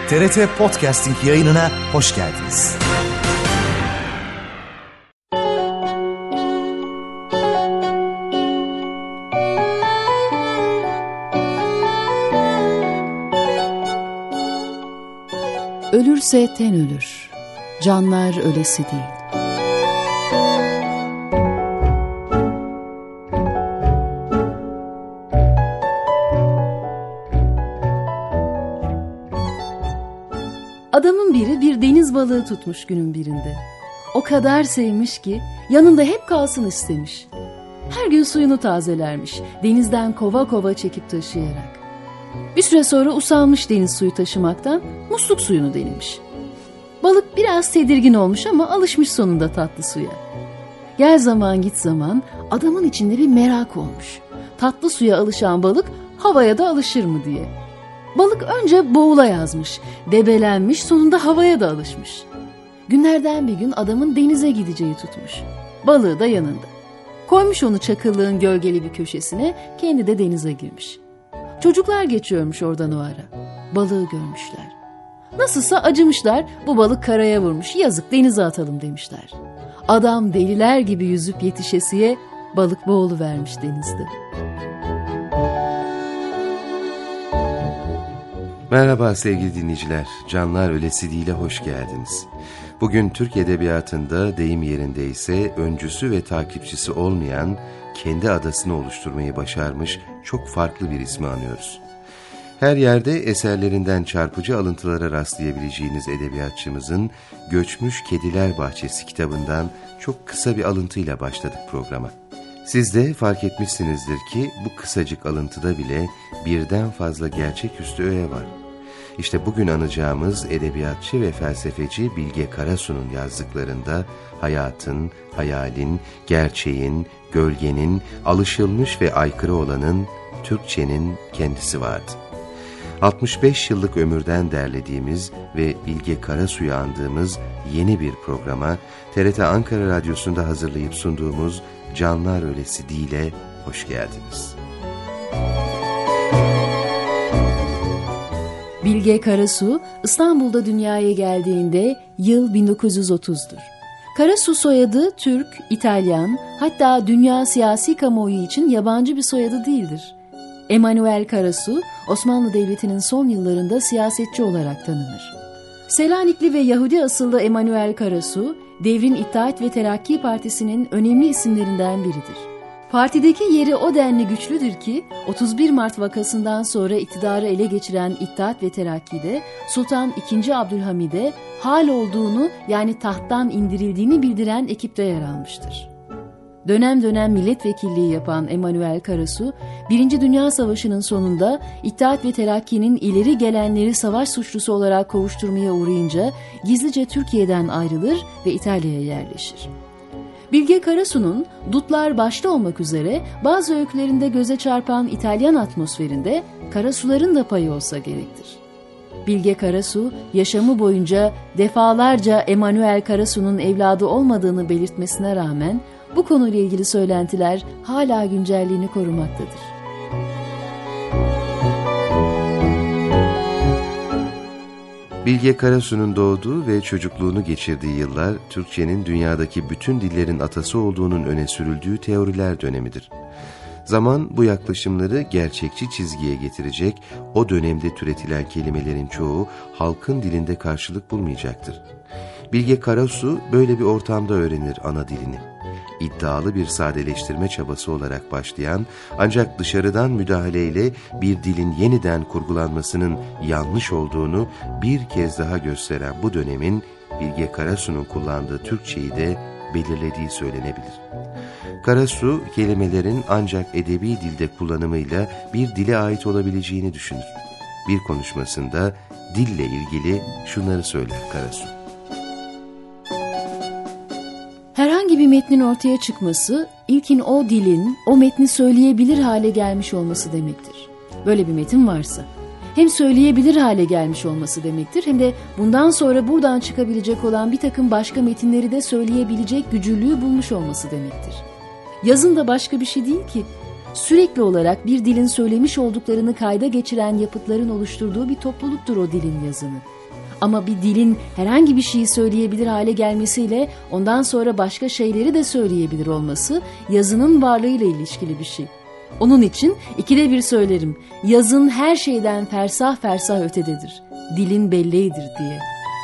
TRT Podcasting yayınına hoş geldiniz. Ölürse ten ölür, canlar ölesi değil. Adamın biri bir deniz balığı tutmuş günün birinde. O kadar sevmiş ki yanında hep kalsın istemiş. Her gün suyunu tazelermiş, denizden kova kova çekip taşıyarak. Bir süre sonra usanmış deniz suyu taşımaktan, musluk suyunu denemiş. Balık biraz tedirgin olmuş ama alışmış sonunda tatlı suya. Gel zaman git zaman adamın içinde bir merak olmuş. Tatlı suya alışan balık havaya da alışır mı diye. Balık önce boğula yazmış, debelenmiş, sonunda havaya da alışmış. Günlerden bir gün adamın denize gideceği tutmuş. Balığı da yanında. Koymuş onu çakıllığın gölgeli bir köşesine, kendi de denize girmiş. Çocuklar geçiyormuş oradan o ara. Balığı görmüşler. Nasılsa acımışlar, bu balık karaya vurmuş, yazık denize atalım demişler. Adam deliler gibi yüzüp yetişesiye balık boğuluvermiş denizde. Merhaba sevgili dinleyiciler, Canlar Ölesi Değil'e hoş geldiniz. Bugün Türk Edebiyatı'nda deyim yerindeyse öncüsü ve takipçisi olmayan, kendi adasını oluşturmayı başarmış çok farklı bir ismi anıyoruz. Her yerde eserlerinden çarpıcı alıntılara rastlayabileceğiniz edebiyatçımızın Göçmüş Kediler Bahçesi kitabından çok kısa bir alıntıyla başladık programa. Siz de fark etmişsinizdir ki bu kısacık alıntıda bile birden fazla gerçeküstü öğe var. İşte bugün anacağımız edebiyatçı ve felsefeci Bilge Karasu'nun yazdıklarında hayatın, hayalin, gerçeğin, gölgenin, alışılmış ve aykırı olanın, Türkçenin kendisi vardı. 65 yıllık ömürden derlediğimiz ve Bilge Karasu'yu andığımız yeni bir programa TRT Ankara Radyosu'nda hazırlayıp sunduğumuz Canlar Ölesi Değil'e hoş geldiniz. Bilge Karasu, İstanbul'da dünyaya geldiğinde yıl 1930'dur. Karasu soyadı Türk, İtalyan, hatta dünya siyasi kamuoyu için yabancı bir soyadı değildir. Emanuel Karasu, Osmanlı Devleti'nin son yıllarında siyasetçi olarak tanınır. Selanikli ve Yahudi asıllı Emanuel Karasu, devrin İttihat ve Terakki Partisi'nin önemli isimlerinden biridir. Partideki yeri o denli güçlüdür ki 31 Mart vakasından sonra iktidarı ele geçiren İttihat ve Terakki'de Sultan II. Abdülhamid'e hal olduğunu, yani tahttan indirildiğini bildiren ekipte yer almıştır. Dönem dönem milletvekilliği yapan Emanuel Karasu, 1. Dünya Savaşı'nın sonunda İttihat ve Terakki'nin ileri gelenleri savaş suçlusu olarak kovuşturmaya uğrayınca gizlice Türkiye'den ayrılır ve İtalya'ya yerleşir. Bilge Karasu'nun Dutlar başta olmak üzere bazı öykülerinde göze çarpan İtalyan atmosferinde Karasuların da payı olsa gerektir. Bilge Karasu, yaşamı boyunca defalarca Emanuel Karasu'nun evladı olmadığını belirtmesine rağmen bu konuyla ilgili söylentiler hala güncelliğini korumaktadır. Bilge Karasu'nun doğduğu ve çocukluğunu geçirdiği yıllar, Türkçenin dünyadaki bütün dillerin atası olduğunun öne sürüldüğü teoriler dönemidir. Zaman bu yaklaşımları gerçekçi çizgiye getirecek, o dönemde türetilen kelimelerin çoğu halkın dilinde karşılık bulmayacaktır. Bilge Karasu böyle bir ortamda öğrenir ana dilini. İddialı bir sadeleştirme çabası olarak başlayan, ancak dışarıdan müdahaleyle bir dilin yeniden kurgulanmasının yanlış olduğunu bir kez daha gösteren bu dönemin Bilge Karasu'nun kullandığı Türkçeyi de belirlediği söylenebilir. Karasu, kelimelerin ancak edebi dilde kullanımıyla bir dile ait olabileceğini düşünür. Bir konuşmasında dille ilgili şunları söyler Karasu. Herhangi bir metnin ortaya çıkması, ilkin o dilin, o metni söyleyebilir hale gelmiş olması demektir. Böyle bir metin varsa, hem söyleyebilir hale gelmiş olması demektir, hem de bundan sonra buradan çıkabilecek olan bir takım başka metinleri de söyleyebilecek gücülüğü bulmuş olması demektir. Yazın da başka bir şey değil ki, sürekli olarak bir dilin söylemiş olduklarını kayda geçiren yapıtların oluşturduğu bir topluluktur o dilin yazını. Ama bir dilin herhangi bir şeyi söyleyebilir hale gelmesiyle ondan sonra başka şeyleri de söyleyebilir olması yazının varlığıyla ilişkili bir şey. Onun için ikide bir söylerim, yazın her şeyden fersah fersah ötededir, dilin belleğidir diye.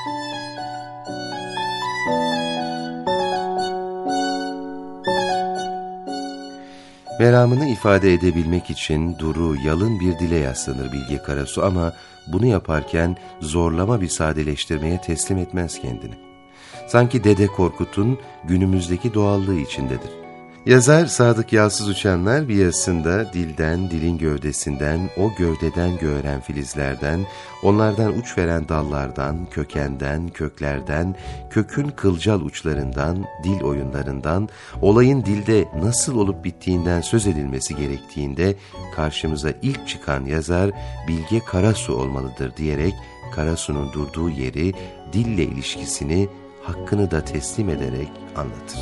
Meramını ifade edebilmek için duru, yalın bir dile yaslanır Bilge Karasu ama bunu yaparken zorlama bir sadeleştirmeye teslim etmez kendini. Sanki Dede Korkut'un günümüzdeki doğallığı içindedir. Yazar Sadık Yalçız Uçanlar bir yazısında dilden, dilin gövdesinden, o gövdeden göğeren filizlerden, onlardan uç veren dallardan, kökenden, köklerden, kökün kılcal uçlarından, dil oyunlarından, olayın dilde nasıl olup bittiğinden söz edilmesi gerektiğinde karşımıza ilk çıkan yazar Bilge Karasu olmalıdır diyerek Karasu'nun durduğu yeri, dille ilişkisini, hakkını da teslim ederek anlatır.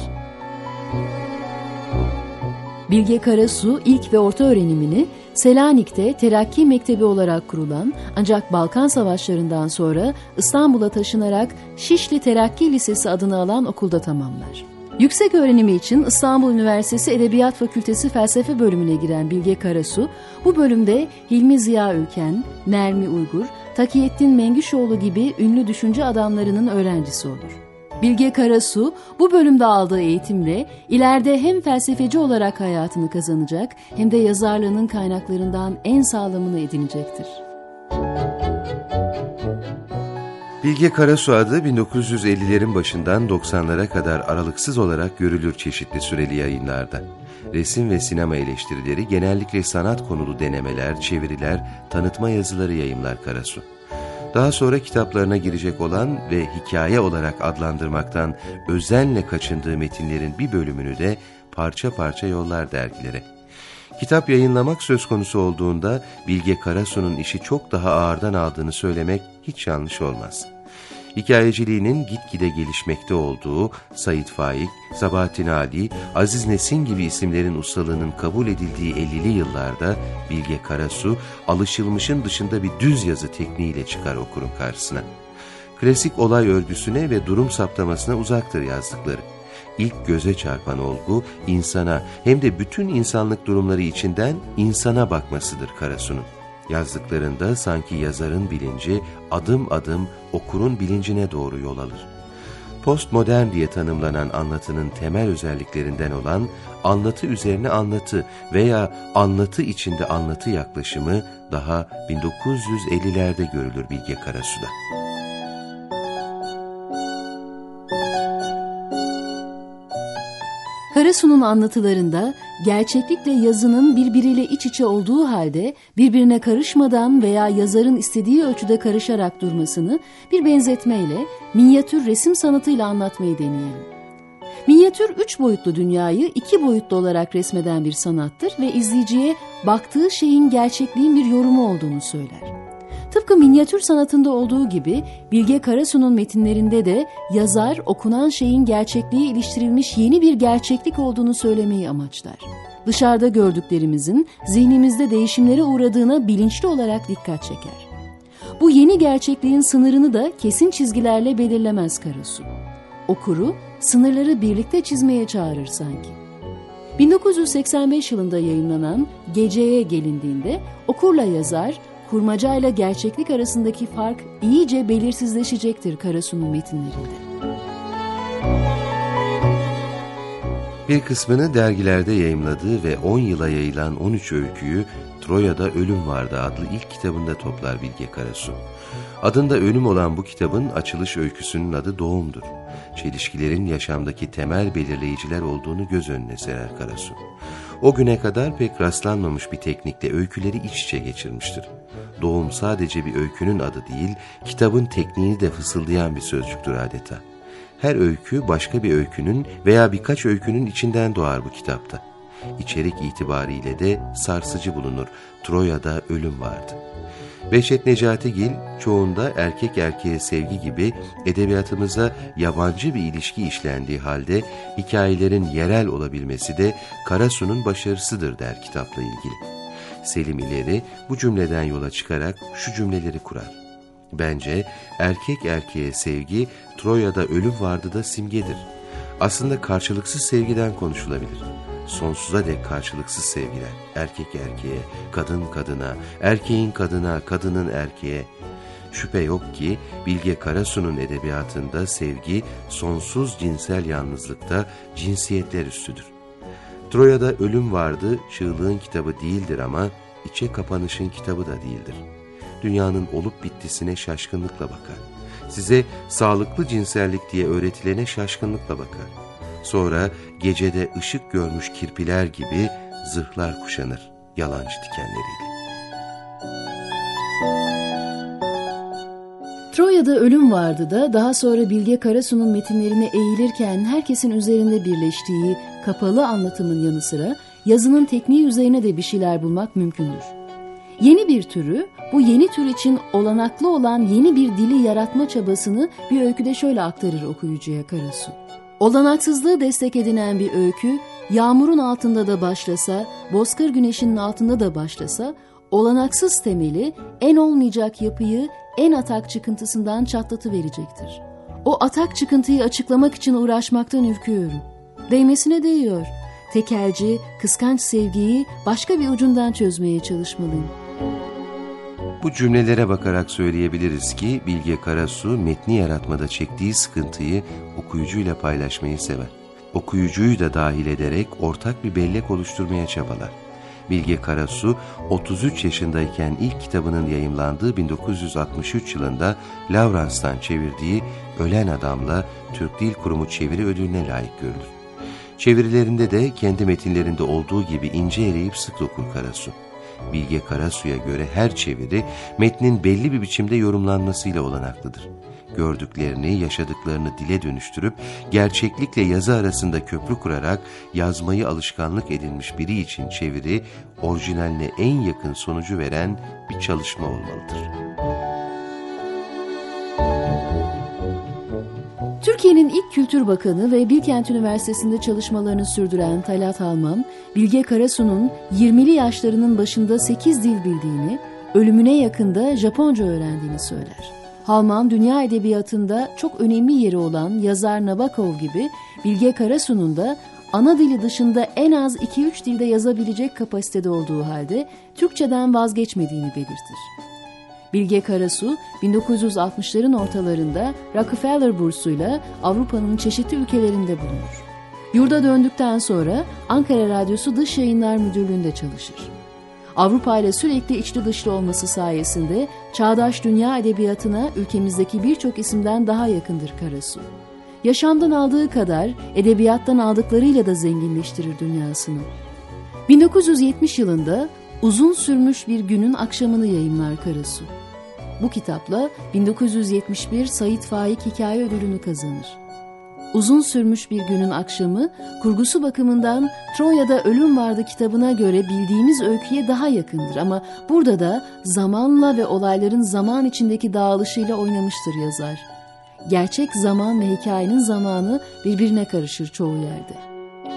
Bilge Karasu ilk ve orta öğrenimini Selanik'te Terakki Mektebi olarak kurulan ancak Balkan Savaşları'ndan sonra İstanbul'a taşınarak Şişli Terakki Lisesi adını alan okulda tamamlar. Yüksek öğrenimi için İstanbul Üniversitesi Edebiyat Fakültesi Felsefe bölümüne giren Bilge Karasu, bu bölümde Hilmi Ziya Ülken, Nermi Uygur, Takiyettin Mengüşoğlu gibi ünlü düşünce adamlarının öğrencisi olur. Bilge Karasu bu bölümde aldığı eğitimle ileride hem felsefeci olarak hayatını kazanacak hem de yazarlığının kaynaklarından en sağlamını edinecektir. Bilge Karasu adı 1950'lerin başından 90'lara kadar aralıksız olarak görülür çeşitli süreli yayınlarda. Resim ve sinema eleştirileri, genellikle sanat konulu denemeler, çeviriler, tanıtma yazıları yayımlar Karasu. Daha sonra kitaplarına girecek olan ve hikaye olarak adlandırmaktan özenle kaçındığı metinlerin bir bölümünü de parça parça yollar dergilere. Kitap yayınlamak söz konusu olduğunda Bilge Karasu'nun işi çok daha ağırdan aldığını söylemek hiç yanlış olmaz. Hikayeciliğinin gitgide gelişmekte olduğu Sait Faik, Sabahattin Ali, Aziz Nesin gibi isimlerin ustalığının kabul edildiği 50'li yıllarda Bilge Karasu, alışılmışın dışında bir düz yazı tekniğiyle çıkar okurun karşısına. Klasik olay örgüsüne ve durum saptamasına uzaktır yazdıkları. İlk göze çarpan olgu, insana hem de bütün insanlık durumları içinden insana bakmasıdır Karasu'nun. Yazdıklarında sanki yazarın bilinci adım adım okurun bilincine doğru yol alır. Postmodern diye tanımlanan anlatının temel özelliklerinden olan anlatı üzerine anlatı veya anlatı içinde anlatı yaklaşımı daha 1950'lerde görülür Bilge Karasu'da. Karasu'nun anlatılarında gerçeklikle yazının birbiriyle iç içe olduğu halde birbirine karışmadan veya yazarın istediği ölçüde karışarak durmasını bir benzetmeyle minyatür resim sanatıyla anlatmayı deneyelim. Minyatür 3 boyutlu dünyayı 2 boyutlu olarak resmeden bir sanattır ve izleyiciye baktığı şeyin gerçekliğin bir yorumu olduğunu söyler. Tıpkı minyatür sanatında olduğu gibi Bilge Karasu'nun metinlerinde de yazar okunan şeyin gerçekliğe iliştirilmiş yeni bir gerçeklik olduğunu söylemeyi amaçlar. Dışarıda gördüklerimizin zihnimizde değişimlere uğradığına bilinçli olarak dikkat çeker. Bu yeni gerçekliğin sınırını da kesin çizgilerle belirlemez Karasu. Okuru sınırları birlikte çizmeye çağırır sanki. 1985 yılında yayımlanan Geceye gelindiğinde okurla yazar, kurmacayla gerçeklik arasındaki fark iyice belirsizleşecektir Karasu'nun metinlerinde. Bir kısmını dergilerde yayımladığı ve 10 yıla yayılan 13 öyküyü Troya'da Ölüm Vardı adlı ilk kitabında toplar Bilge Karasu. Adında ölüm olan bu kitabın açılış öyküsünün adı Doğum'dur. Çelişkilerin yaşamdaki temel belirleyiciler olduğunu göz önüne serer Karasu. O güne kadar pek rastlanmamış bir teknikle öyküleri iç içe geçirmiştir. Doğum sadece bir öykünün adı değil, kitabın tekniğini de fısıldayan bir sözcüktür adeta. Her öykü başka bir öykünün veya birkaç öykünün içinden doğar bu kitapta. İçerik itibariyle de sarsıcı bulunur. Troya'da Ölüm Vardı. Behçet Necatigil, çoğunda erkek erkeğe sevgi gibi edebiyatımıza yabancı bir ilişki işlendiği halde hikayelerin yerel olabilmesi de Karasu'nun başarısıdır der kitapla ilgili. Selim İleri bu cümleden yola çıkarak şu cümleleri kurar. Bence erkek erkeğe sevgi Troya'da ölüm vardı da simgedir. Aslında karşılıksız sevgiden konuşulabilir. Sonsuza dek karşılıksız sevgiler, erkek erkeğe, kadın kadına, erkeğin kadına, kadının erkeğe. Şüphe yok ki Bilge Karasu'nun edebiyatında sevgi, sonsuz cinsel yalnızlıkta cinsiyetler üstüdür. Troya'da ölüm vardı, çığlığın kitabı değildir ama içe kapanışın kitabı da değildir. Dünyanın olup bittisine şaşkınlıkla bakar. Size sağlıklı cinsellik diye öğretilene şaşkınlıkla bakar. Sonra gecede ışık görmüş kirpiler gibi zırhlar kuşanır yalancı dikenleriyle. Troya'da ölüm vardı da daha sonra Bilge Karasu'nun metinlerine eğilirken herkesin üzerinde birleştiği kapalı anlatımın yanı sıra yazının tekniği üzerine de bir şeyler bulmak mümkündür. Yeni bir türü, bu yeni tür için olanaklı olan yeni bir dili yaratma çabasını bir öyküde şöyle aktarır okuyucuya Karasu. Olanaksızlığı destek edinen bir öykü, yağmurun altında da başlasa, bozkır güneşinin altında da başlasa, olanaksız temeli en olmayacak yapıyı en atak çıkıntısından çatlatıverecektir. O atak çıkıntıyı açıklamak için uğraşmaktan ürküyorum. Değmesine değiyor. Tekelci, kıskanç sevgiyi başka bir ucundan çözmeye çalışmalıyım. Bu cümlelere bakarak söyleyebiliriz ki Bilge Karasu metni yaratmada çektiği sıkıntıyı okuyucuyla paylaşmayı sever. Okuyucuyu da dahil ederek ortak bir bellek oluşturmaya çabalar. Bilge Karasu 33 yaşındayken ilk kitabının yayımlandığı 1963 yılında Lawrence'dan çevirdiği Ölen Adam'la Türk Dil Kurumu çeviri ödülüne layık görülür. Çevirilerinde de kendi metinlerinde olduğu gibi ince eleyip sık dokur Karasu. Bilge Karasu'ya göre her çeviri metnin belli bir biçimde yorumlanmasıyla olanaklıdır. Gördüklerini, yaşadıklarını dile dönüştürüp gerçeklikle yazı arasında köprü kurarak yazmayı alışkanlık edinmiş biri için çeviri, orijinaline en yakın sonucu veren bir çalışma olmalıdır. Türkiye'nin ilk Kültür Bakanı ve Bilkent Üniversitesi'nde çalışmalarını sürdüren Talat Halman, Bilge Karasu'nun 20'li yaşlarının başında 8 dil bildiğini, ölümüne yakında Japonca öğrendiğini söyler. Halman, dünya edebiyatında çok önemli yeri olan yazar Nabokov gibi Bilge Karasu'nun da ana dili dışında en az 2-3 dilde yazabilecek kapasitede olduğu halde Türkçeden vazgeçmediğini belirtir. Bilge Karasu, 1960'ların ortalarında Rockefeller bursuyla Avrupa'nın çeşitli ülkelerinde bulunur. Yurda döndükten sonra Ankara Radyosu Dış Yayınlar Müdürlüğü'nde çalışır. Avrupa ile sürekli içli dışlı olması sayesinde çağdaş dünya edebiyatına ülkemizdeki birçok isimden daha yakındır Karasu. Yaşamdan aldığı kadar edebiyattan aldıklarıyla da zenginleştirir dünyasını. 1970 yılında Uzun Sürmüş Bir Günün Akşamını yayımlar Karasu. Bu kitapla 1971 Sait Faik Hikaye Ödülünü kazanır. Uzun Sürmüş Bir Günün Akşamı, kurgusu bakımından Troya'da Ölüm Vardı kitabına göre bildiğimiz öyküye daha yakındır ama burada da zamanla ve olayların zaman içindeki dağılışıyla oynamıştır yazar. Gerçek zaman ve hikayenin zamanı birbirine karışır çoğu yerde.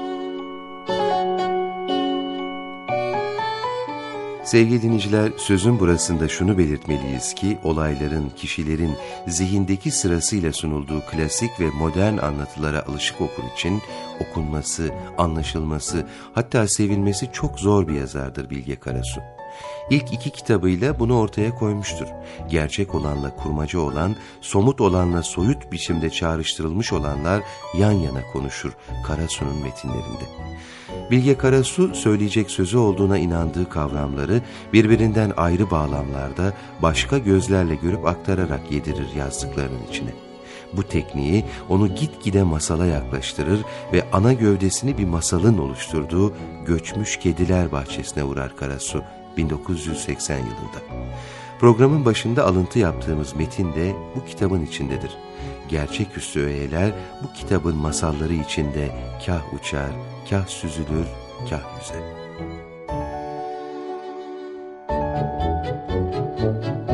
Sevgili dinleyiciler, sözün burasında şunu belirtmeliyiz ki olayların, kişilerin zihindeki sırasıyla sunulduğu klasik ve modern anlatılara alışık okur için okunması, anlaşılması, hatta sevilmesi çok zor bir yazardır Bilge Karasu. İlk 2 kitabıyla bunu ortaya koymuştur. Gerçek olanla kurmaca olan, somut olanla soyut biçimde çağrıştırılmış olanlar yan yana konuşur Karasu'nun metinlerinde. Bilge Karasu söyleyecek sözü olduğuna inandığı kavramları birbirinden ayrı bağlamlarda başka gözlerle görüp aktararak yedirir yazdıklarının içine. Bu tekniği onu gitgide masala yaklaştırır ve ana gövdesini bir masalın oluşturduğu Göçmüş Kediler Bahçesi'ne uğrar Karasu 1980 yılında. Programın başında alıntı yaptığımız metin de bu kitabın içindedir. Gerçeküstü öğeler bu kitabın masalları içinde kah uçar, kah süzülür, kah yüzer.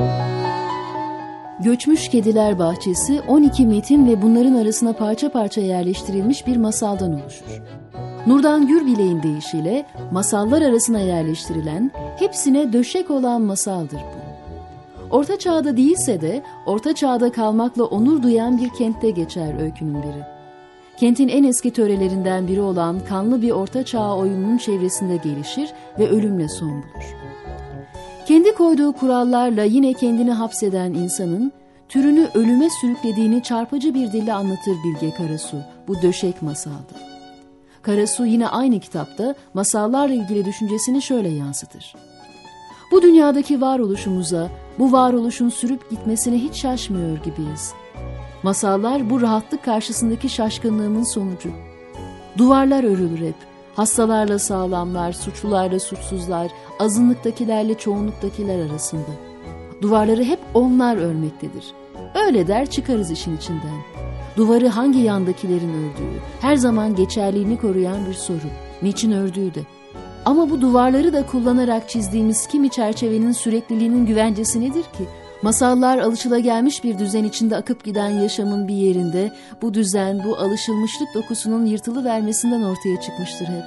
Göçmüş Kediler Bahçesi 12 metin ve bunların arasına parça parça yerleştirilmiş bir masaldan oluşur. Nurdan Gürbilek'in deyişiyle masallar arasına yerleştirilen, hepsine döşek olan masaldır bu. Orta Çağ'da değilse de Orta Çağ'da kalmakla onur duyan bir kentte geçer öykünün biri. Kentin en eski törelerinden biri olan kanlı bir Orta Çağ oyununun çevresinde gelişir ve ölümle son bulur. Kendi koyduğu kurallarla yine kendini hapseden insanın türünü ölüme sürüklediğini çarpıcı bir dille anlatır Bilge Karasu bu döşek masalda. Karasu yine aynı kitapta masallarla ilgili düşüncesini şöyle yansıtır. Bu dünyadaki varoluşumuza, bu varoluşun sürüp gitmesine hiç şaşmıyor gibiyiz. Masallar bu rahatlık karşısındaki şaşkınlığımın sonucu. Duvarlar örülür hep. Hastalarla sağlamlar, suçlularla suçsuzlar, azınlıktakilerle çoğunluktakiler arasında. Duvarları hep onlar örmektedir. Öyle der çıkarız işin içinden. Duvarı hangi yandakilerin ördüğü, her zaman geçerliğini koruyan bir soru. Niçin ördüğü de. Ama bu duvarları da kullanarak çizdiğimiz kimi çerçevenin sürekliliğinin güvencesi nedir ki? Masallar alışılagelmiş bir düzen içinde akıp giden yaşamın bir yerinde bu düzen, bu alışılmışlık dokusunun yırtılıvermesinden ortaya çıkmıştır hep.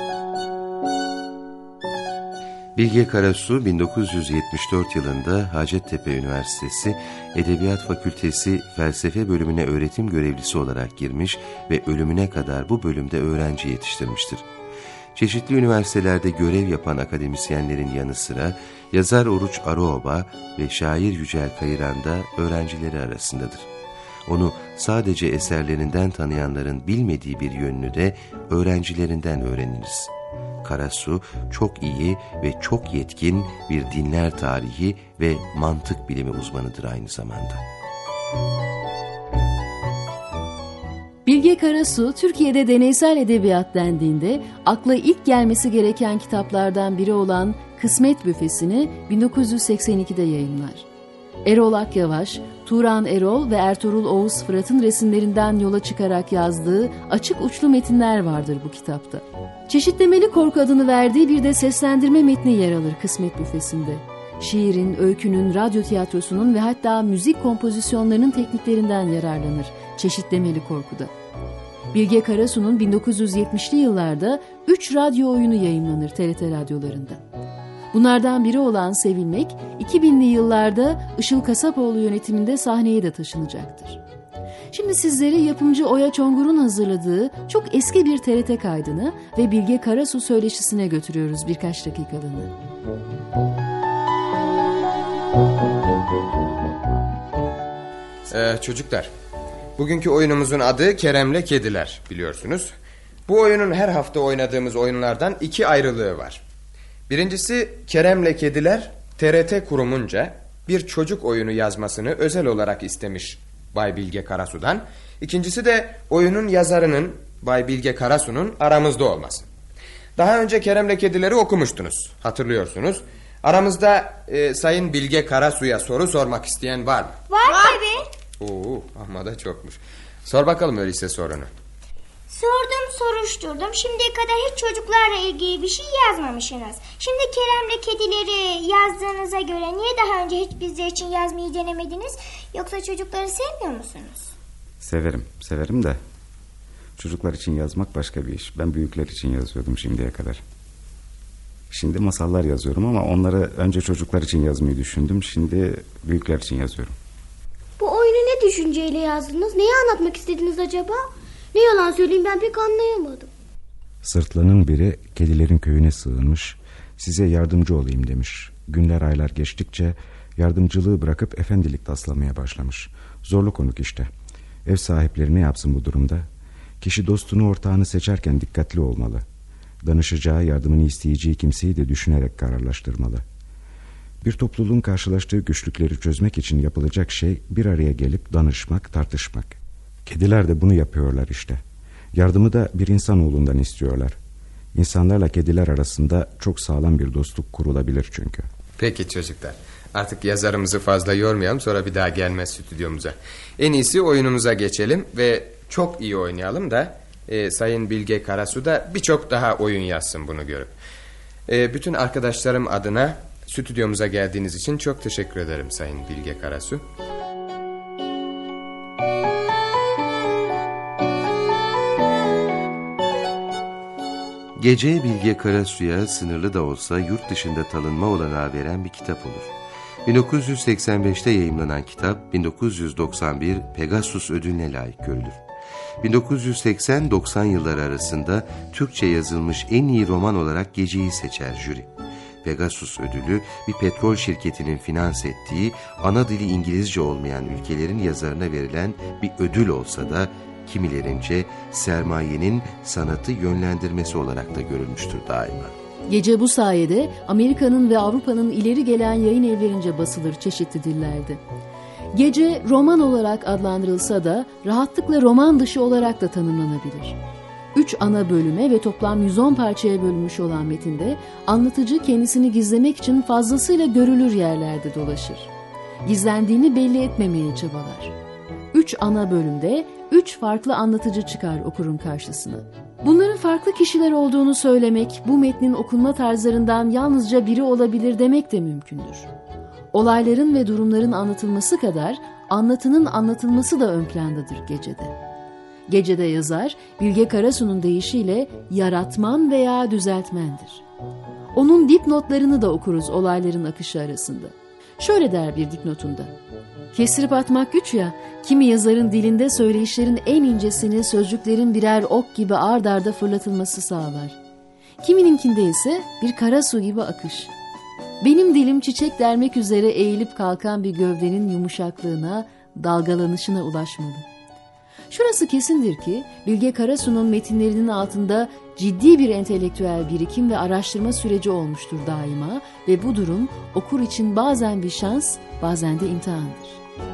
Bilge Karasu 1974 yılında Hacettepe Üniversitesi Edebiyat Fakültesi Felsefe bölümüne öğretim görevlisi olarak girmiş ve ölümüne kadar bu bölümde öğrenci yetiştirmiştir. Çeşitli üniversitelerde görev yapan akademisyenlerin yanı sıra yazar Oruç Aruoba ve şair Yücel Kayıran da öğrencileri arasındadır. Onu sadece eserlerinden tanıyanların bilmediği bir yönünü de öğrencilerinden öğreniriz. Karasu çok iyi ve çok yetkin bir dinler tarihi ve mantık bilimi uzmanıdır aynı zamanda. Bilge Karasu, Türkiye'de deneysel edebiyat dendiğinde akla ilk gelmesi gereken kitaplardan biri olan Kısmet Büfesi'ni 1982'de yayımlar. Erol Akyavaş, Turan Erol ve Ertuğrul Oğuz Fırat'ın resimlerinden yola çıkarak yazdığı açık uçlu metinler vardır bu kitapta. Çeşitlemeli Korku adını verdiği bir de seslendirme metni yer alır Kısmet Büfesi'nde. Şiirin, öykünün, radyo tiyatrosunun ve hatta müzik kompozisyonlarının tekniklerinden yararlanır Çeşitlemeli Korku'da. Bilge Karasu'nun 1970'li yıllarda 3 radyo oyunu yayımlanır TRT radyolarında. Bunlardan biri olan Sevilmek, 2000'li yıllarda Işıl Kasapoğlu yönetiminde sahneye de taşınacaktır. Şimdi sizleri yapımcı Oya Çongur'un hazırladığı çok eski bir TRT kaydını ve Bilge Karasu söyleşisine götürüyoruz birkaç dakikalığına. Çocuklar, bugünkü oyunumuzun adı Kerem'le Kediler biliyorsunuz. Bu oyunun her hafta oynadığımız oyunlardan 2 ayrılığı var. Birincisi Kerem'le Kediler TRT kurumunca bir çocuk oyunu yazmasını özel olarak istemiş Bay Bilge Karasu'dan. İkincisi de oyunun yazarının Bay Bilge Karasu'nun aramızda olması. Daha önce Kerem'le Kedileri okumuştunuz, hatırlıyorsunuz. Aramızda Sayın Bilge Karasu'ya soru sormak isteyen var mı? Var tabii. Amma da çokmuş. Sor bakalım öyleyse sorunu. Sordum, soruşturdum. Şimdiye kadar hiç çocuklarla ilgili bir şey yazmamışsınız. Şimdi Kerem'le Kedileri yazdığınıza göre niye daha önce hiç bizler için yazmayı denemediniz? Yoksa çocukları sevmiyor musunuz? Severim de çocuklar için yazmak başka bir iş. Ben büyükler için yazıyordum şimdiye kadar. Şimdi masallar yazıyorum ama onları önce çocuklar için yazmayı düşündüm. Şimdi büyükler için yazıyorum. Bu oyunu ne düşünceyle yazdınız? Neyi anlatmak istediniz acaba? Ne yalan söyleyeyim, ben pek anlayamadım. Sırtlanın biri kedilerin köyüne sığınmış, size yardımcı olayım demiş. Günler aylar geçtikçe yardımcılığı bırakıp efendilik taslamaya başlamış. Zorlu konuk işte. Ev sahipleri ne yapsın bu durumda? Kişi dostunu ortağını seçerken dikkatli olmalı. Danışacağı, yardımını isteyeceği kimseyi de düşünerek kararlaştırmalı. Bir topluluğun karşılaştığı güçlükleri çözmek için yapılacak şey bir araya gelip danışmak, tartışmak. Kediler de bunu yapıyorlar işte. Yardımı da bir insanoğlundan istiyorlar. İnsanlarla kediler arasında çok sağlam bir dostluk kurulabilir çünkü. Peki çocuklar, artık yazarımızı fazla yormayalım, sonra bir daha gelmez stüdyomuza. En iyisi oyunumuza geçelim ve çok iyi oynayalım da Sayın Bilge Karasu da birçok daha oyun yazsın bunu görüp. Bütün arkadaşlarım adına stüdyomuza geldiğiniz için çok teşekkür ederim Sayın Bilge Karasu. Gece Bilge Karasu'ya sınırlı da olsa yurt dışında tanınma olanağı veren bir kitap olur. 1985'te yayımlanan kitap 1991 Pegasus ödülüne layık görülür. 1980-90 yılları arasında Türkçe yazılmış en iyi roman olarak Gece'yi seçer jüri. Pegasus ödülü bir petrol şirketinin finanse ettiği ana dili İngilizce olmayan ülkelerin yazarına verilen bir ödül olsa da kimilerince sermayenin sanatı yönlendirmesi olarak da görülmüştür daima. Gece bu sayede Amerika'nın ve Avrupa'nın ileri gelen yayın evlerince basılır çeşitli dillerde. Gece roman olarak adlandırılsa da rahatlıkla roman dışı olarak da tanımlanabilir. 3 ana bölüme ve toplam 110 parçaya bölünmüş olan metinde anlatıcı kendisini gizlemek için fazlasıyla görülür yerlerde dolaşır. Gizlendiğini belli etmemeye çabalar. 3 ana bölümde 3 farklı anlatıcı çıkar okurun karşısına. Bunların farklı kişiler olduğunu söylemek, bu metnin okunma tarzlarından yalnızca biri olabilir demek de mümkündür. Olayların ve durumların anlatılması kadar anlatının anlatılması da ön plandadır Gece'de. Gece'de yazar, Bilge Karasu'nun deyişiyle yaratman veya düzeltmendir. Onun dipnotlarını da okuruz olayların akışı arasında. Şöyle der bir dipnotunda: "Kestirip atmak güç ya, kimi yazarın dilinde söyleyişlerin en incesini sözcüklerin birer ok gibi ard arda fırlatılması sağlar. Kimininkinde ise bir kara su gibi akış. Benim dilim çiçek dermek üzere eğilip kalkan bir gövdenin yumuşaklığına, dalgalanışına ulaşmalı." Şurası kesindir ki Bilge Karasu'nun metinlerinin altında ciddi bir entelektüel birikim ve araştırma süreci olmuştur daima ve bu durum okur için bazen bir şans, bazen de imtihandır.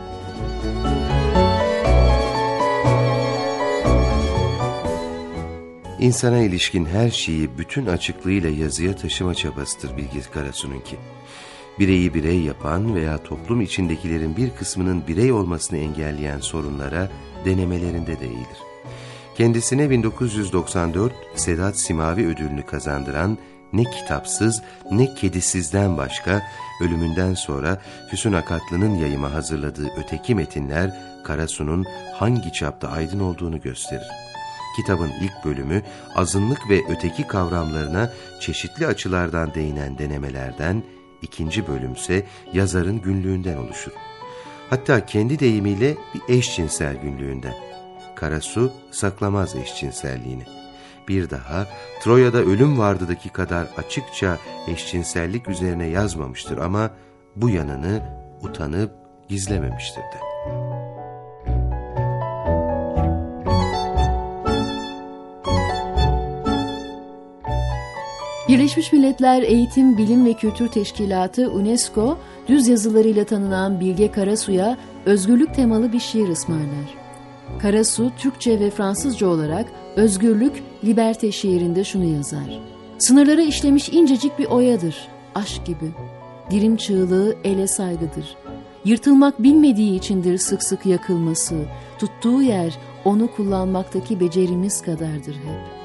İnsana ilişkin her şeyi bütün açıklığıyla yazıya taşıma çabasıdır Bilge Karasu'nunki. Bireyi birey yapan veya toplum içindekilerin bir kısmının birey olmasını engelleyen sorunlara denemelerinde de iyidir. Kendisine 1994 Sedat Simavi ödülünü kazandıran Ne Kitapsız Ne Kedisiz'den başka ölümünden sonra Füsun Akatlı'nın yayıma hazırladığı öteki metinler Karasu'nun hangi çapta aydın olduğunu gösterir. Kitabın ilk bölümü azınlık ve öteki kavramlarına çeşitli açılardan değinen denemelerden, ikinci bölümse yazarın günlüğünden oluşur. Hatta kendi deyimiyle bir eşcinsel günlüğünden. Karasu saklamaz eşcinselliğini. Bir daha Troya'da ölüm vardıdaki kadar açıkça eşcinsellik üzerine yazmamıştır ama bu yanını utanıp gizlememiştir de. Birleşmiş Milletler Eğitim, Bilim ve Kültür Teşkilatı UNESCO, düz yazılarıyla tanınan Bilge Karasu'ya özgürlük temalı bir şiir ısmarlar. Karasu, Türkçe ve Fransızca olarak Özgürlük, Liberte şiirinde şunu yazar: "Sınırlara işlemiş incecik bir oyadır, aşk gibi. Dirim çığlığı ele saygıdır. Yırtılmak bilmediği içindir sık sık yakılması. Tuttuğu yer onu kullanmaktaki becerimiz kadardır hep."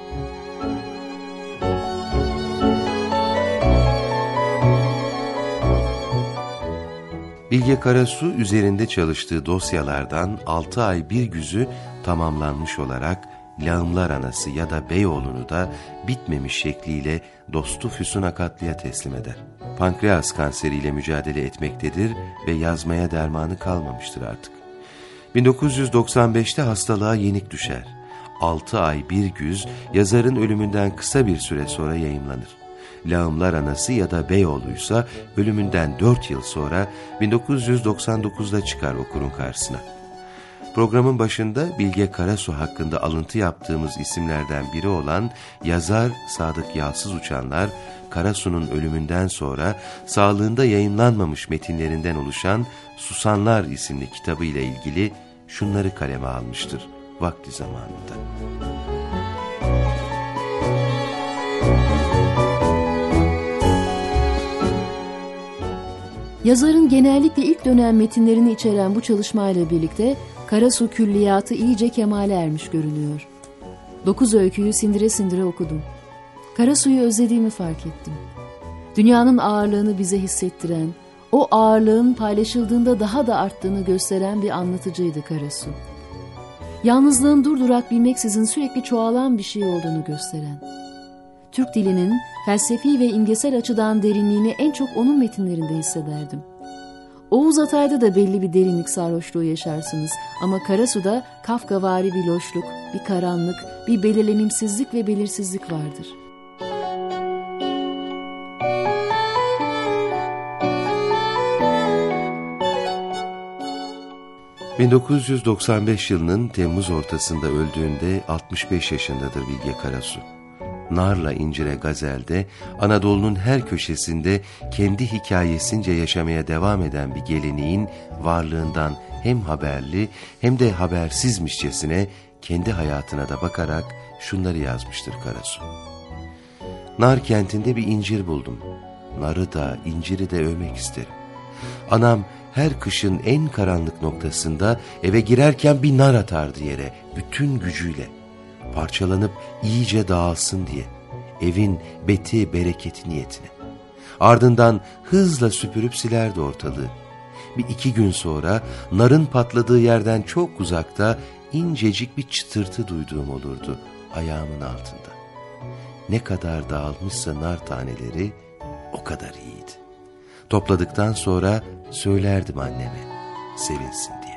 Bilge Karasu üzerinde çalıştığı dosyalardan 6 ay bir güzü tamamlanmış olarak Lağımlar Anası ya da Beyoğlu'nu da bitmemiş şekliyle dostu Füsun Akatlı'ya teslim eder. Pankreas kanseriyle mücadele etmektedir ve yazmaya dermanı kalmamıştır artık. 1995'te hastalığa yenik düşer. 6 ay bir güz yazarın ölümünden kısa bir süre sonra yayımlanır. Lağımlar Anası ya da Beyoğlu'ysa ölümünden 4 yıl sonra 1999'da çıkar okurun karşısına. Programın başında Bilge Karasu hakkında alıntı yaptığımız isimlerden biri olan yazar Sadık Yalsız Uçanlar, Karasu'nun ölümünden sonra sağlığında yayınlanmamış metinlerinden oluşan Susanlar isimli kitabı ile ilgili şunları kaleme almıştır vakti zamanında. Yazarın genellikle ilk dönem metinlerini içeren bu çalışmayla birlikte Karasu külliyatı iyice kemale ermiş görünüyor. 9 öyküyü sindire sindire okudum. Karasu'yu özlediğimi fark ettim. Dünyanın ağırlığını bize hissettiren, o ağırlığın paylaşıldığında daha da arttığını gösteren bir anlatıcıydı Karasu. Yalnızlığın durdurak bilmeksizin sürekli çoğalan bir şey olduğunu gösteren. Türk dilinin felsefi ve imgesel açıdan derinliğini en çok onun metinlerinde hissederdim. Oğuz Atay'da da belli bir derinlik sarhoşluğu yaşarsınız ama Karasu'da Kafkavari bir loşluk, bir karanlık, bir belirlenimsizlik ve belirsizlik vardır. ...1995 yılının Temmuz ortasında öldüğünde 65 yaşındadır Bilge Karasu. Narla İncire Gazel'de Anadolu'nun her köşesinde kendi hikayesince yaşamaya devam eden bir geleneğin varlığından hem haberli hem de habersizmişçesine kendi hayatına da bakarak şunları yazmıştır Karasu. Nar kentinde bir incir buldum. Narı da inciri de övmek isterim. Anam her kışın en karanlık noktasında eve girerken bir nar atardı yere bütün gücüyle. Parçalanıp iyice dağılsın diye, evin beti bereketi niyetine. Ardından hızla süpürüp silerdi ortalığı. Bir iki gün sonra narın patladığı yerden çok uzakta incecik bir çıtırtı duyduğum olurdu ayağımın altında. Ne kadar dağılmışsa nar taneleri o kadar iyiydi. Topladıktan sonra söylerdim anneme, sevinsin diye.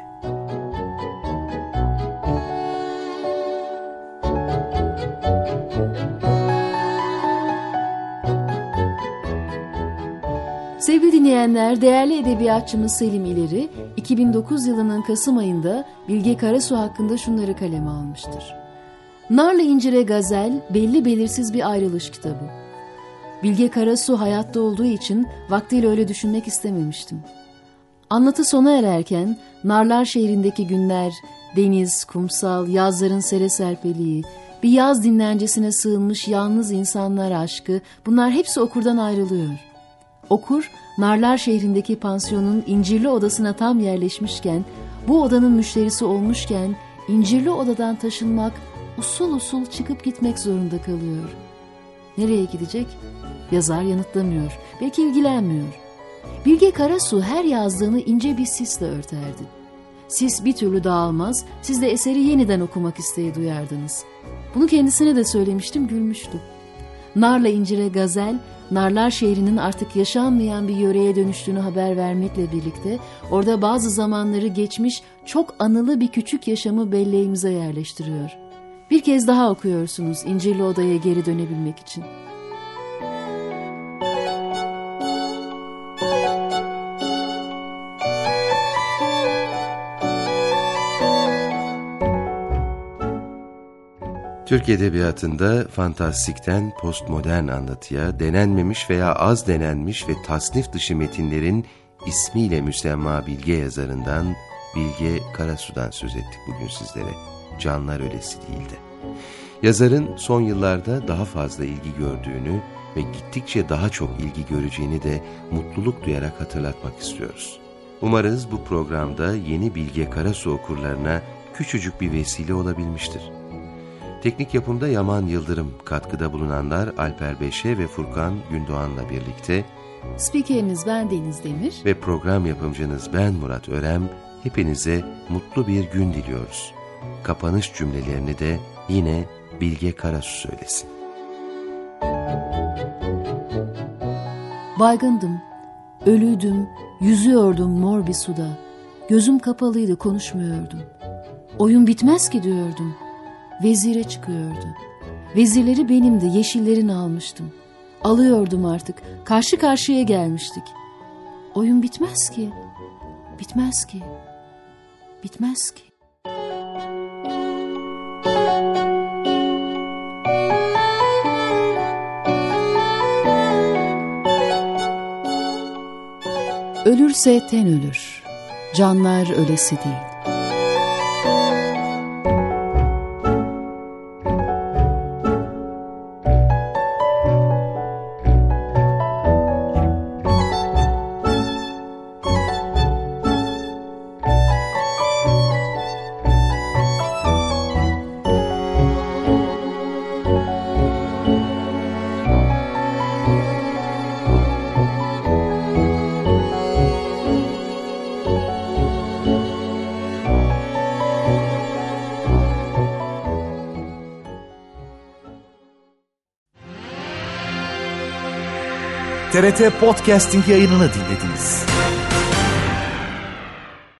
Sevgili dinleyenler, değerli edebiyatçımız Selim İleri, 2009 yılının Kasım ayında Bilge Karasu hakkında şunları kaleme almıştır. Narla İncire Gazel, belli belirsiz bir ayrılış kitabı. Bilge Karasu hayatta olduğu için vaktiyle öyle düşünmek istememiştim. Anlatı sona ererken, Narlar şehrindeki günler, deniz, kumsal, yazların sere serpeliği, bir yaz dinlencesine sığınmış yalnız insanlar aşkı, bunlar hepsi okurdan ayrılıyor. Okur, Narlar şehrindeki pansiyonun incirli odasına tam yerleşmişken, bu odanın müşterisi olmuşken, incirli odadan taşınmak, usul usul çıkıp gitmek zorunda kalıyor. Nereye gidecek? Yazar yanıtlamıyor, belki ilgilenmiyor. Bilge Karasu her yazdığını ince bir sisle örterdi. Sis bir türlü dağılmaz, siz de eseri yeniden okumak isteği duyardınız. Bunu kendisine de söylemiştim, gülmüştü. Narla İncire Gazel, Narlar şehrinin artık yaşanmayan bir yöreye dönüştüğünü haber vermekle birlikte orada bazı zamanları geçmiş çok anılı bir küçük yaşamı belleğimize yerleştiriyor. Bir kez daha okuyorsunuz İncirli Oda'ya geri dönebilmek için. Türk Edebiyatı'nda fantastikten postmodern anlatıya, denenmemiş veya az denenmiş ve tasnif dışı metinlerin ismiyle müsemma bilge yazarından Bilge Karasu'dan söz ettik bugün sizlere. Canlar Ölesi Değil'de. Yazarın son yıllarda daha fazla ilgi gördüğünü ve gittikçe daha çok ilgi göreceğini de mutluluk duyarak hatırlatmak istiyoruz. Umarız bu programda yeni Bilge Karasu okurlarına küçücük bir vesile olabilmiştir. Teknik yapımda Yaman Yıldırım, katkıda bulunanlar Alper Beşe ve Furkan Gündoğan'la birlikte, spikeriniz ben Deniz Demir ve program yapımcınız ben Murat Örem, hepinize mutlu bir gün diliyoruz. Kapanış cümlelerini de yine Bilge Karasu söylesin. Baygındım, ölüydüm, yüzüyordum mor bir suda. Gözüm kapalıydı, konuşmuyordum. Oyun bitmez ki diyordum. Vezire çıkıyordu. Vezirleri benimdi, yeşillerini almıştım. Alıyordum artık, karşı karşıya gelmiştik. Oyun bitmez ki, bitmez ki, bitmez ki. Ölürse ten ölür, canlar ölesi değil. TRT Podcasting yayınını dinlediniz.